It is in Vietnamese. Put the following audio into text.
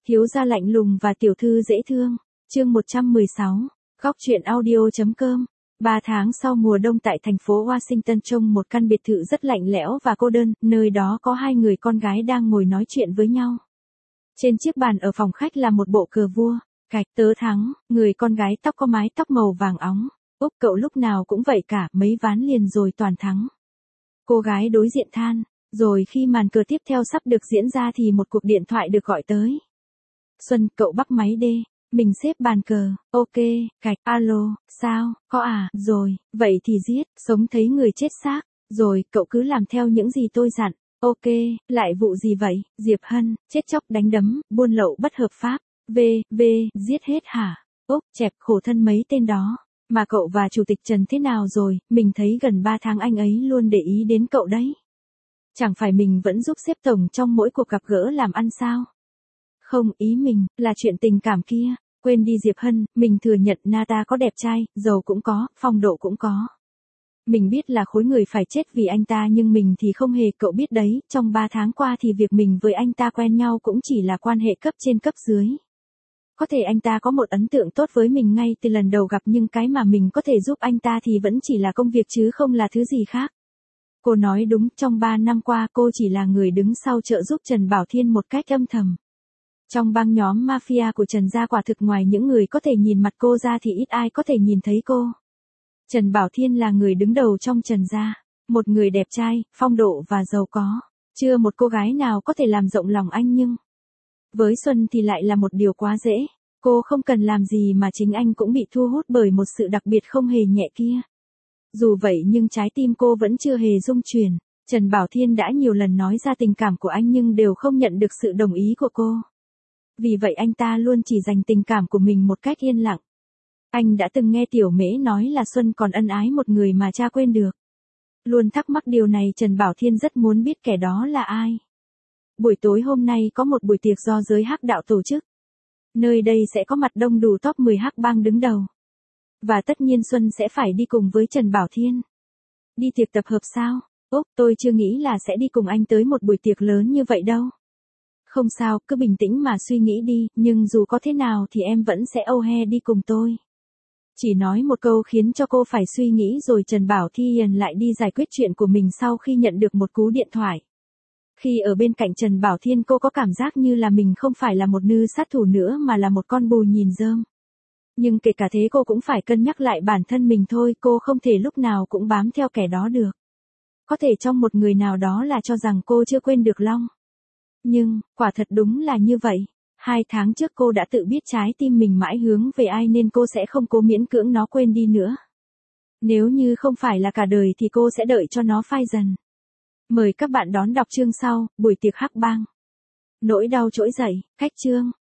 Thiếu gia lạnh lùng và tiểu thư dễ thương. Chương 116. Góc truyện audio.com. 3 tháng sau mùa đông tại thành phố Washington, trong một căn biệt thự rất lạnh lẽo và cô đơn, nơi đó có hai người con gái đang ngồi nói chuyện với nhau. Trên chiếc bàn ở phòng khách là một bộ cờ vua. Cạch, tớ thắng. Người con gái tóc có mái tóc màu vàng óng. Úc, cậu lúc nào cũng vậy cả, mấy ván liền rồi toàn thắng. Cô gái đối diện than. Rồi khi màn cờ tiếp theo sắp được diễn ra thì một cuộc điện thoại được gọi tới. Xuân, cậu bắt máy đê. Mình xếp bàn cờ. Ok, Cạch, alo, sao, có à, rồi, vậy thì giết, sống thấy người chết xác. Rồi, cậu cứ làm theo những gì tôi dặn. Ok, lại vụ gì vậy, Diệp Hân, chết chóc đánh đấm, buôn lậu bất hợp pháp. Giết hết hả? Úc, chẹp, khổ thân mấy tên đó. Mà cậu và Chủ tịch Trần thế nào rồi, mình thấy gần 3 tháng anh ấy luôn để ý đến cậu đấy. Chẳng phải mình vẫn giúp xếp tổng trong mỗi cuộc gặp gỡ làm ăn sao? Không, ý mình, là chuyện tình cảm kia. Quên đi Diệp Hân, mình thừa nhận Nata có đẹp trai, giàu cũng có, phong độ cũng có. Mình biết là khối người phải chết vì anh ta nhưng mình thì không hề, cậu biết đấy, trong 3 tháng qua thì việc mình với anh ta quen nhau cũng chỉ là quan hệ cấp trên cấp dưới. Có thể anh ta có một ấn tượng tốt với mình ngay từ lần đầu gặp nhưng cái mà mình có thể giúp anh ta thì vẫn chỉ là công việc chứ không là thứ gì khác. Cô nói đúng, trong 3 năm qua cô chỉ là người đứng sau trợ giúp Trần Bảo Thiên một cách âm thầm. Trong băng nhóm mafia của Trần gia quả thực ngoài những người có thể nhìn mặt cô ra thì ít ai có thể nhìn thấy cô. Trần Bảo Thiên là người đứng đầu trong Trần gia, một người đẹp trai, phong độ và giàu có. Chưa một cô gái nào có thể làm rộng lòng anh nhưng với Xuân thì lại là một điều quá dễ. Cô không cần làm gì mà chính anh cũng bị thu hút bởi một sự đặc biệt không hề nhẹ kia. Dù vậy nhưng trái tim cô vẫn chưa hề rung chuyển. Trần Bảo Thiên đã nhiều lần nói ra tình cảm của anh nhưng đều không nhận được sự đồng ý của cô. Vì vậy anh ta luôn chỉ dành tình cảm của mình một cách yên lặng. Anh đã từng nghe Tiểu Mễ nói là Xuân còn ân ái một người mà cha quên được. Luôn thắc mắc điều này, Trần Bảo Thiên rất muốn biết kẻ đó là ai. Buổi tối hôm nay có một buổi tiệc do giới hắc đạo tổ chức. Nơi đây sẽ có mặt đông đủ top 10 hắc bang đứng đầu. Và tất nhiên Xuân sẽ phải đi cùng với Trần Bảo Thiên. Đi tiệc tập hợp sao? Úc, tôi chưa nghĩ là sẽ đi cùng anh tới một buổi tiệc lớn như vậy đâu. Không sao, cứ bình tĩnh mà suy nghĩ đi, nhưng dù có thế nào thì em vẫn sẽ âu he đi cùng tôi. Chỉ nói một câu khiến cho cô phải suy nghĩ rồi Trần Bảo Thiên lại đi giải quyết chuyện của mình sau khi nhận được một cú điện thoại. Khi ở bên cạnh Trần Bảo Thiên cô có cảm giác như là mình không phải là một nữ sát thủ nữa mà là một con bù nhìn rơm. Nhưng kể cả thế cô cũng phải cân nhắc lại bản thân mình thôi, cô không thể lúc nào cũng bám theo kẻ đó được. Có thể trong một người nào đó là cho rằng cô chưa quên được Long. Nhưng, quả thật đúng là như vậy. 2 tháng trước cô đã tự biết trái tim mình mãi hướng về ai nên cô sẽ không cố miễn cưỡng nó quên đi nữa. Nếu như không phải là cả đời thì cô sẽ đợi cho nó phai dần. Mời các bạn đón đọc chương sau, buổi tiệc hắc bang. Nỗi đau trỗi dậy, cách chương.